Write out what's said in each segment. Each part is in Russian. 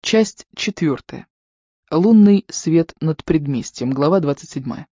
Часть 4. Лунный свет над предместьем. Глава 27.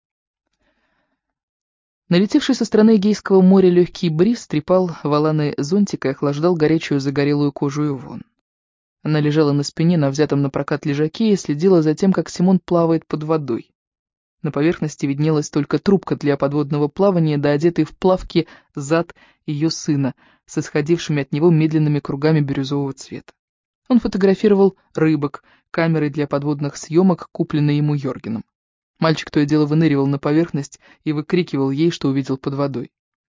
Налетевший со стороны Эгейского моря легкий бриз трепал валаны зонтика и охлаждал горячую загорелую кожу Ивонн. Она лежала на спине на взятом на прокат лежаке и следила за тем, как Симон плавает под водой. На поверхности виднелась только трубка для подводного плавания, да одетый в плавки зад ее сына, с исходившими от него медленными кругами бирюзового цвета. Он фотографировал рыбок камерой для подводных съемок, купленной ему Йоргеном. Мальчик то и дело выныривал на поверхность и выкрикивал ей, что увидел под водой.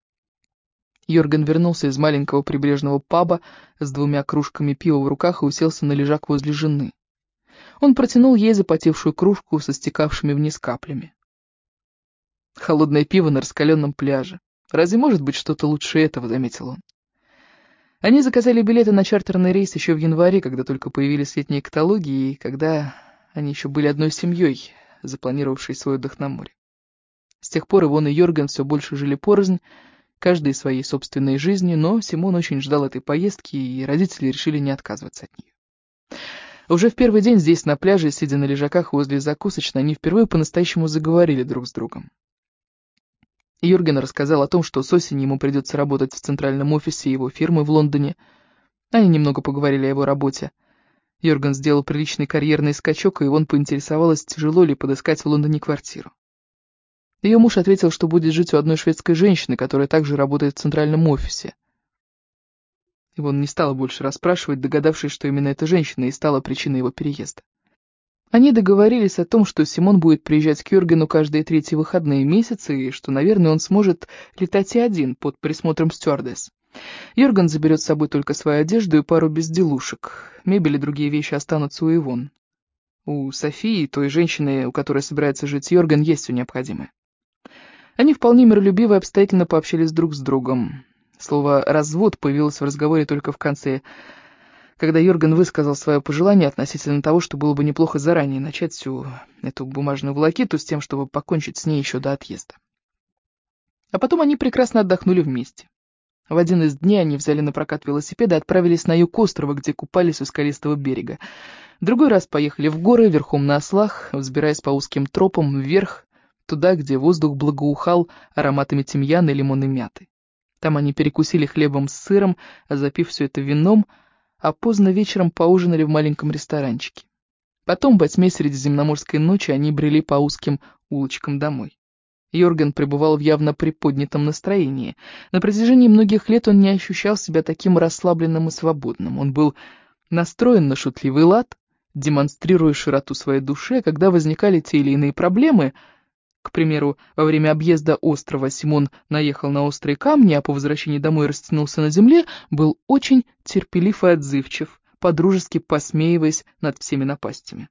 Йорген вернулся из маленького прибрежного паба с 2 кружками пива в руках и уселся на лежак возле жены. Он протянул ей запотевшую кружку со стекавшими вниз каплями. «Холодное пиво на раскаленном пляже. Разве может быть что-то лучше этого?» — заметил он. Они заказали билеты на чартерный рейс еще в январе, когда только появились летние каталоги, и когда они еще были одной семьей, запланировавшей свой отдых на море. С тех пор Ивонн и Йорген все больше жили порознь, каждый своей собственной жизнью, но Симон очень ждал этой поездки, и родители решили не отказываться от нее. Уже в первый день здесь, на пляже, сидя на лежаках возле закусочной, они впервые по-настоящему заговорили друг с другом. Йорген рассказал о том, что с осени ему придется работать в центральном офисе его фирмы в Лондоне. Они немного поговорили о его работе. Йорген сделал приличный карьерный скачок, и он поинтересовалась, тяжело ли подыскать в Лондоне квартиру. Ее муж ответил, что будет жить у одной шведской женщины, которая также работает в центральном офисе. Ивонн не стала больше расспрашивать, догадавшись, что именно эта женщина и стала причиной его переезда. Они договорились о том, что Симон будет приезжать к Йоргену каждые 3 выходные месяцы, и что, наверное, он сможет летать и один под присмотром стюардесс. Йорген заберет с собой только свою одежду и пару безделушек. Мебель и другие вещи останутся у Ивонн. У Софии, той женщины, у которой собирается жить Йорген, есть все необходимое. Они вполне миролюбиво и обстоятельно пообщались друг с другом. Слово «развод» появилось в разговоре только в конце, когда Йорген высказал свое пожелание относительно того, что было бы неплохо заранее начать всю эту бумажную волокиту с тем, чтобы покончить с ней еще до отъезда. А потом они прекрасно отдохнули вместе. В один из дней они взяли на прокат велосипеды и отправились на юг острова, где купались у скалистого берега. В другой раз поехали в горы верхом на ослах, взбираясь по узким тропам вверх, туда, где воздух благоухал ароматами тимьяна и лимонной мяты. Там они перекусили хлебом с сыром, запив все это вином, а поздно вечером поужинали в маленьком ресторанчике. Потом, во тьме средиземноморской ночи, они брели по узким улочкам домой. Йорген пребывал в явно приподнятом настроении. На протяжении многих лет он не ощущал себя таким расслабленным и свободным. Он был настроен на шутливый лад, демонстрируя широту своей души, а когда возникали те или иные проблемы. К примеру, во время объезда острова Симон наехал на острые камни, а по возвращении домой растянулся на земле, был очень терпелив и отзывчив, подружески посмеиваясь над всеми напастями.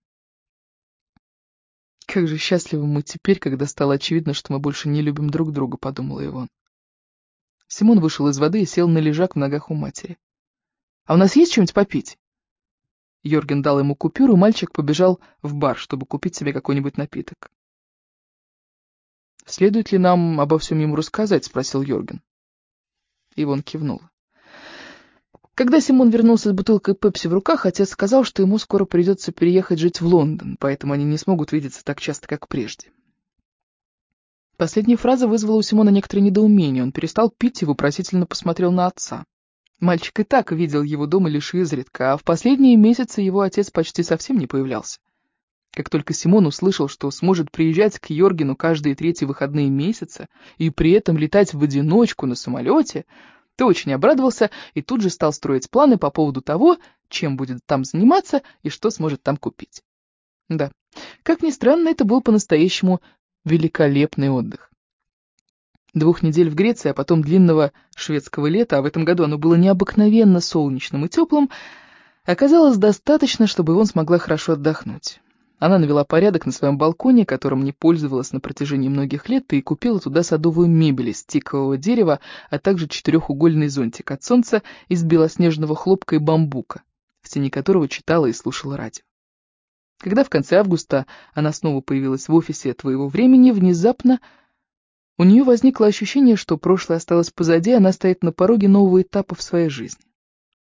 «Как же счастливы мы теперь, когда стало очевидно, что мы больше не любим друг друга», — подумала Ивонн. Симон вышел из воды и сел на лежак в ногах у матери. «А у нас есть что-нибудь попить?» Йорген дал ему купюру, мальчик побежал в бар, чтобы купить себе какой-нибудь напиток. «Следует ли нам обо всем ему рассказать?» — спросил Йорген. Ивонн кивнула. Когда Симон вернулся с бутылкой пепси в руках, отец сказал, что ему скоро придется переехать жить в Лондон, поэтому они не смогут видеться так часто, как прежде. Последняя фраза вызвала у Симона некоторое недоумение. Он перестал пить и вопросительно посмотрел на отца. Мальчик и так видел его дома лишь изредка, а в последние месяцы его отец почти совсем не появлялся. Как только Симон услышал, что сможет приезжать к Йоргену каждые 3 выходные месяца и при этом летать в одиночку на самолете, то очень обрадовался и тут же стал строить планы по поводу того, чем будет там заниматься и что сможет там купить. Да, как ни странно, это был по-настоящему великолепный отдых. 2 недель в Греции, а потом длинного шведского лета, а в этом году оно было необыкновенно солнечным и теплым, оказалось достаточно, чтобы Ивонн смогла хорошо отдохнуть. Она навела порядок на своем балконе, которым не пользовалась на протяжении многих лет, и купила туда садовую мебель из тикового дерева, а также 4-угольный зонтик от солнца из белоснежного хлопка и бамбука, в тени которого читала и слушала радио. Когда в конце августа она снова появилась в офисе «Твоего времени», внезапно у нее возникло ощущение, что прошлое осталось позади, она стоит на пороге нового этапа в своей жизни.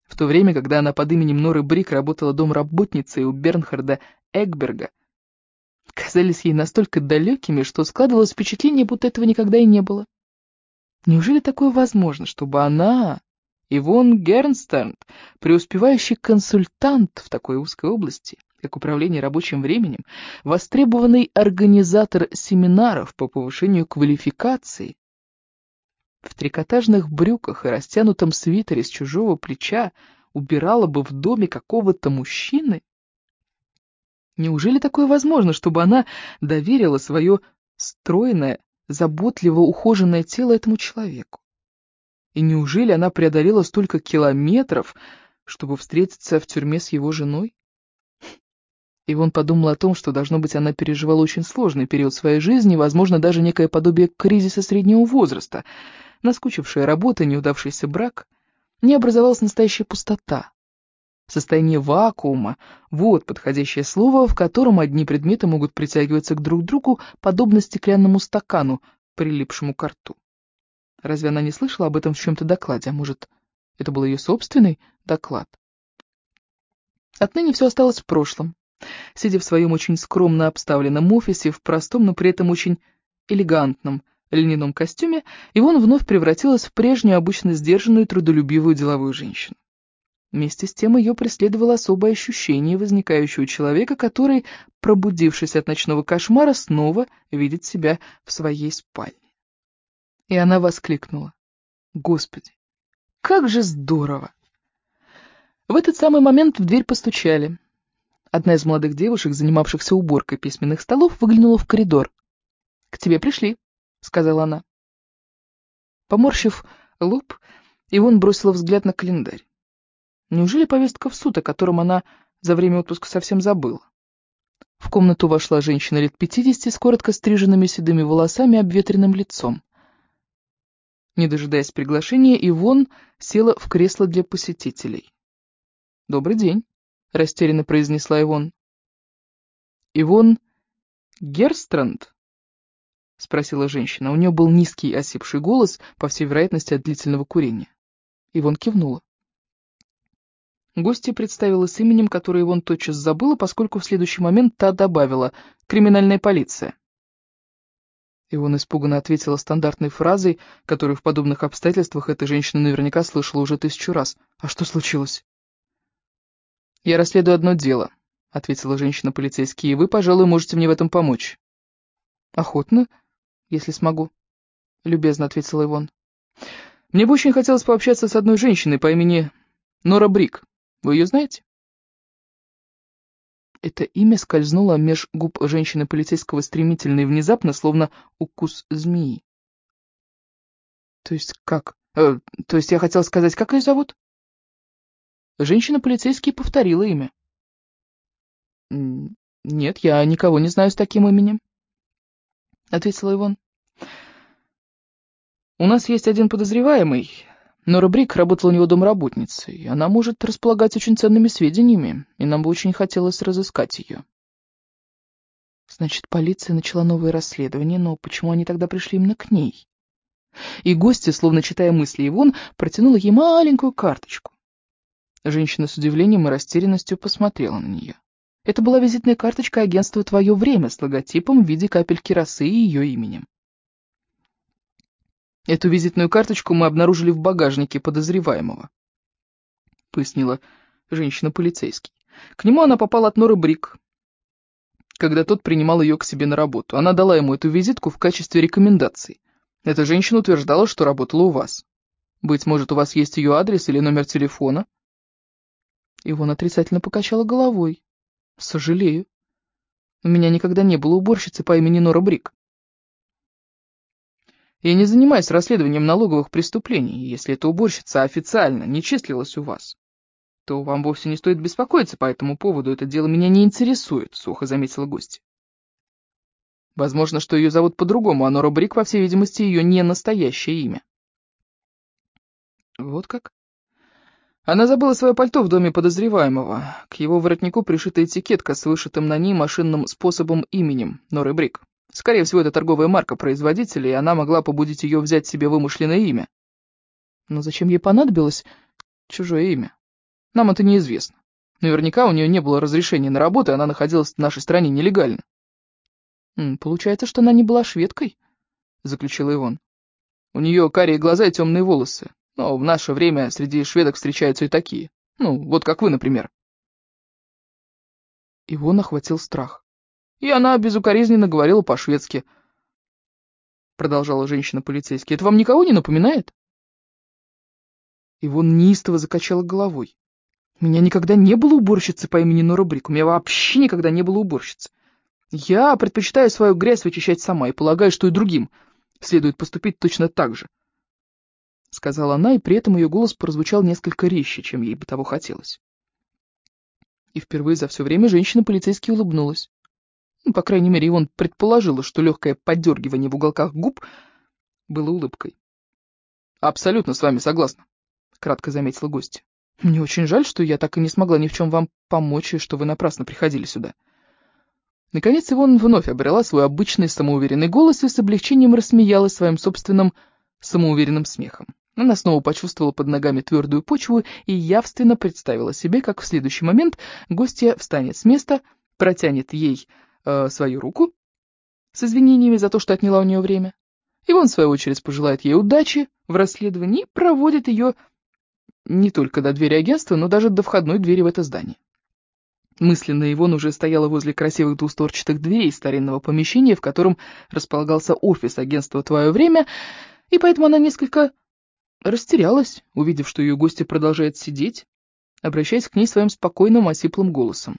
В то время, когда она под именем Норы Брик работала домработницей у Бернхарда Эгберга, казались ей настолько далекими, что складывалось впечатление, будто этого никогда и не было. Неужели такое возможно, чтобы она, Ивонн Гернстерн, преуспевающий консультант в такой узкой области, как управление рабочим временем, востребованный организатор семинаров по повышению квалификации, в трикотажных брюках и растянутом свитере с чужого плеча убирала бы в доме какого-то мужчины? Неужели такое возможно, чтобы она доверила свое стройное, заботливо ухоженное тело этому человеку? И неужели она преодолела столько километров, чтобы встретиться в тюрьме с его женой? Ивон подумала о том, что, должно быть, она переживала очень сложный период своей жизни, возможно, даже некое подобие кризиса среднего возраста. Наскучившая работа, неудавшийся брак, не образовалась настоящая пустота. Состояние вакуума — вот подходящее слово, в котором одни предметы могут притягиваться к друг другу, подобно стеклянному стакану, прилипшему к рту. Разве она не слышала об этом в чем-то докладе? А может, это был ее собственный доклад? Отныне все осталось в прошлом. Сидя в своем очень скромно обставленном офисе, в простом, но при этом очень элегантном льняном костюме, Ивонн вновь превратилась в прежнюю, обычно сдержанную, трудолюбивую деловую женщину. Вместе с тем ее преследовало особое ощущение, возникающее у человека, который, пробудившись от ночного кошмара, снова видит себя в своей спальне. И она воскликнула: «Господи, как же здорово!» В этот самый момент в дверь постучали. Одна из молодых девушек, занимавшихся уборкой письменных столов, выглянула в коридор. «К тебе пришли», — сказала она. Поморщив лоб, Ивонн бросила взгляд на календарь. Неужели повестка в суд, о котором она за время отпуска совсем забыла? В комнату вошла женщина лет 50 с коротко стриженными седыми волосами и обветренным лицом. Не дожидаясь приглашения, Ивонн села в кресло для посетителей. «Добрый день», — растерянно произнесла Ивонн. «Ивонн Герстранд?» — спросила женщина. У нее был низкий осипший голос, по всей вероятности, от длительного курения. Ивонн кивнула. Гостья представилась именем, которое Ивонн тотчас забыла, поскольку в следующий момент та добавила: «Криминальная полиция». Ивонн испуганно ответила стандартной фразой, которую в подобных обстоятельствах эта женщина наверняка слышала уже 1000 раз. «А что случилось?» «Я расследую одно дело», — ответила женщина-полицейский, — «и вы, пожалуй, можете мне в этом помочь». «Охотно, если смогу», — любезно ответила Ивонн. «Мне бы очень хотелось пообщаться с одной женщиной по имени Нора Брик. Вы ее знаете?» Это имя скользнуло меж губ женщины-полицейского стремительно и внезапно, словно укус змеи. «То есть как? То есть я хотела сказать, как ее зовут?» Женщина-полицейский повторила имя. «Нет, я никого не знаю с таким именем», — ответила Ивонн. «У нас есть один подозреваемый. Нора Брик работала у него домработницей. Она может располагать очень ценными сведениями, и нам бы очень хотелось разыскать ее». Значит, полиция начала новое расследование, но почему они тогда пришли именно к ней? И гостья, словно читая мысли Ивонн, протянула ей маленькую карточку. Женщина с удивлением и растерянностью посмотрела на нее. Это была визитная карточка агентства «Твое время» с логотипом в виде капельки росы и ее именем. «Эту визитную карточку мы обнаружили в багажнике подозреваемого», — пояснила женщина-полицейский. «К нему она попала от Норы Брик, когда тот принимал ее к себе на работу. Она дала ему эту визитку в качестве рекомендации. Эта женщина утверждала, что работала у вас. Быть может, у вас есть ее адрес или номер телефона?» Ивонн отрицательно покачала головой. «Сожалею. У меня никогда не было уборщицы по имени Нора Брик. Я не занимаюсь расследованием налоговых преступлений. Если эта уборщица официально не числилась у вас, то вам вовсе не стоит беспокоиться по этому поводу. Это дело меня не интересует», — сухо заметила гостья. «Возможно, что ее зовут по-другому, а Нора Брик, по всей видимости, ее не настоящее имя». «Вот как?» Она забыла свое пальто в доме подозреваемого. К его воротнику пришита этикетка с вышитым на ней машинным способом именем Норы Брик. Скорее всего, это торговая марка производителя, и она могла побудить ее взять себе вымышленное имя. Но зачем ей понадобилось чужое имя? Нам это неизвестно. Наверняка у нее не было разрешения на работу, и она находилась в нашей стране нелегально. Получается, что она не была шведкой, заключил Ивон. У нее карие глаза и темные волосы. Но в наше время среди шведок встречаются и такие. Ну, вот как вы, например. Ивон охватил страх. И она безукоризненно говорила по-шведски. Продолжала женщина-полицейский. Это вам никого не напоминает? Ивон неистово закачала головой. У меня никогда не было уборщицы по имени Нора Брик. У меня вообще никогда не было уборщицы. Я предпочитаю свою грязь вычищать сама и полагаю, что и другим следует поступить точно так же. Сказала она, и при этом ее голос прозвучал несколько резче, чем ей бы того хотелось. И впервые за все время женщина-полицейский улыбнулась. По крайней мере, Ивон предположила, что легкое поддергивание в уголках губ было улыбкой. «Абсолютно с вами согласна», — кратко заметила гостья. «Мне очень жаль, что я так и не смогла ни в чем вам помочь, и что вы напрасно приходили сюда». Наконец Ивон вновь обрела свой обычный самоуверенный голос и с облегчением рассмеялась своим собственным самоуверенным смехом. Она снова почувствовала под ногами твердую почву и явственно представила себе, как в следующий момент гостья встанет с места, протянет ей свою руку с извинениями за то, что отняла у нее время. Ивон, в свою очередь, пожелает ей удачи в расследовании и проводит ее не только до двери агентства, но даже до входной двери в это здание. Мысленно Ивон уже стояла возле красивых двустворчатых дверей старинного помещения, в котором располагался офис агентства «Твое время», и поэтому она несколько растерялась, увидев, что ее гостья продолжает сидеть, обращаясь к ней своим спокойным, осиплым голосом.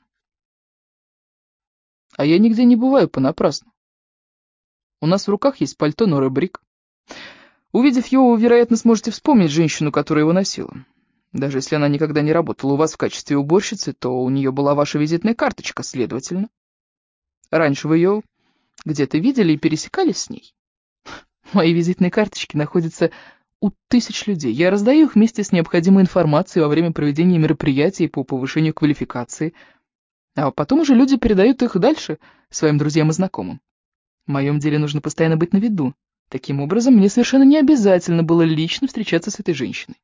«А я нигде не бываю понапрасну. У нас в руках есть пальто Норы Брик. Увидев его, вы, вероятно, сможете вспомнить женщину, которая его носила. Даже если она никогда не работала у вас в качестве уборщицы, то у нее была ваша визитная карточка, следовательно. Раньше вы ее где-то видели и пересекались с ней. Мои визитные карточки находятся у тысяч людей. Я раздаю их вместе с необходимой информацией во время проведения мероприятий по повышению квалификации, а потом уже люди передают их дальше своим друзьям и знакомым. В моем деле нужно постоянно быть на виду. Таким образом, мне совершенно не обязательно было лично встречаться с этой женщиной.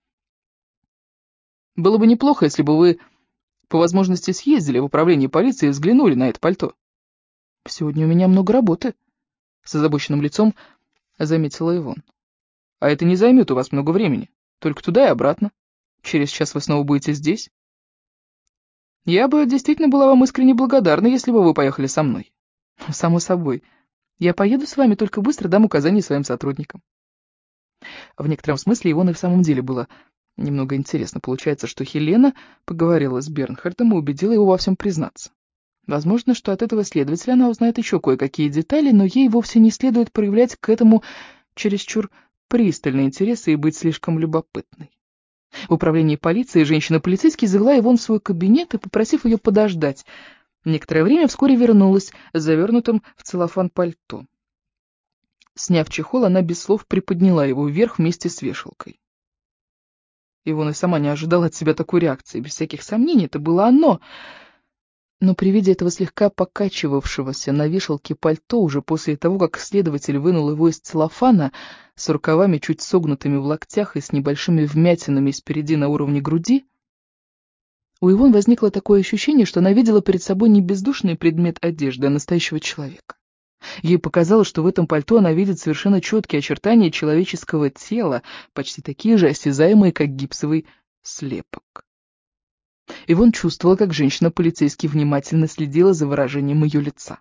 Было бы неплохо, если бы вы по возможности съездили в управление полиции и взглянули на это пальто. Сегодня у меня много работы, с озабоченным лицом заметила Ивон. А это не займет у вас много времени. Только туда и обратно. Через час вы снова будете здесь. Я бы действительно была вам искренне благодарна, если бы вы поехали со мной. Само собой. Я поеду с вами, только быстро дам указания своим сотрудникам. В некотором смысле Ивоне в самом деле было немного интересно. Получается, что Хелена поговорила с Бернхардом и убедила его во всем признаться. Возможно, что от этого следователя она узнает еще кое-какие детали, но ей вовсе не следует проявлять к этому чересчур пристальный интерес и быть слишком любопытной. В управлении полиции женщина-полицейский завела Ивон в свой кабинет и, попросив ее подождать, некоторое время вскоре вернулась с завернутым в целлофан пальто. Сняв чехол, она без слов приподняла его вверх вместе с вешалкой. Ивон и сама не ожидала от себя такой реакции. Без всяких сомнений, это было оно. Но при виде этого слегка покачивавшегося на вешалке пальто, уже после того, как следователь вынул его из целлофана, с рукавами чуть согнутыми в локтях и с небольшими вмятинами спереди на уровне груди, у Ивон возникло такое ощущение, что она видела перед собой не бездушный предмет одежды, а настоящего человека. Ей показалось, что в этом пальто она видит совершенно четкие очертания человеческого тела, почти такие же осязаемые, как гипсовый слепок. Ивон чувствовала, как женщина-полицейский внимательно следила за выражением ее лица.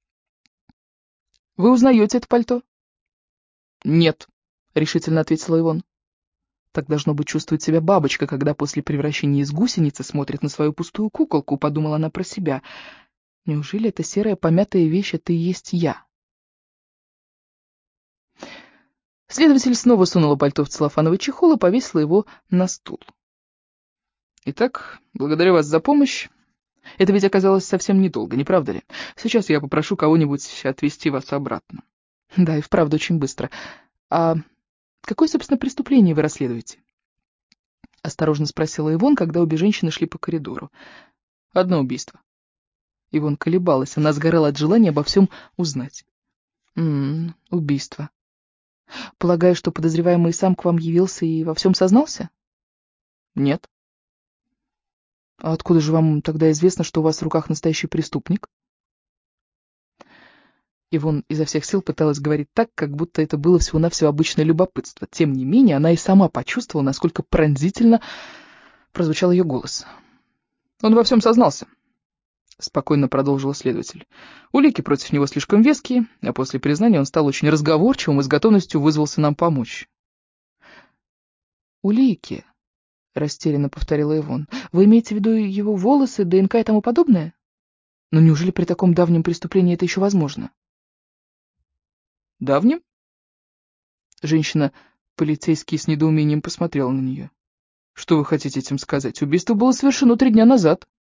«Вы узнаете это пальто?» «Нет», — решительно ответила Ивон. «Так должно быть чувствует себя бабочка, когда после превращения из гусеницы смотрит на свою пустую куколку», — подумала она про себя. «Неужели эта серая помятая вещь — это и есть я?» Следователь снова сунула пальто в целлофановый чехол и повесила его на стул. «Итак, благодарю вас за помощь. Это ведь оказалось совсем недолго, не правда ли? Сейчас я попрошу кого-нибудь отвезти вас обратно». «Да, и вправду очень быстро. А какое, собственно, преступление вы расследуете?» Осторожно спросила Ивон, когда обе женщины шли по коридору. «Одно убийство». Ивон колебалась, она сгорала от желания обо всем узнать. Убийство. Полагаю, что подозреваемый сам к вам явился и во всем сознался?» «Нет». А откуда же вам тогда известно, что у вас в руках настоящий преступник? Ивон изо всех сил пыталась говорить так, как будто это было всего-навсего обычное любопытство. Тем не менее, она и сама почувствовала, насколько пронзительно прозвучал ее голос. «Он во всем сознался», — спокойно продолжила следователь. «Улики против него слишком веские, а после признания он стал очень разговорчивым и с готовностью вызвался нам помочь». «Улики?» — растерянно повторила Ивон. «Вы имеете в виду его волосы, ДНК и тому подобное? Но неужели при таком давнем преступлении это еще возможно?» «Давнем?» Женщина-полицейский с недоумением посмотрела на нее. «Что вы хотите этим сказать? Убийство было совершено 3 дня назад».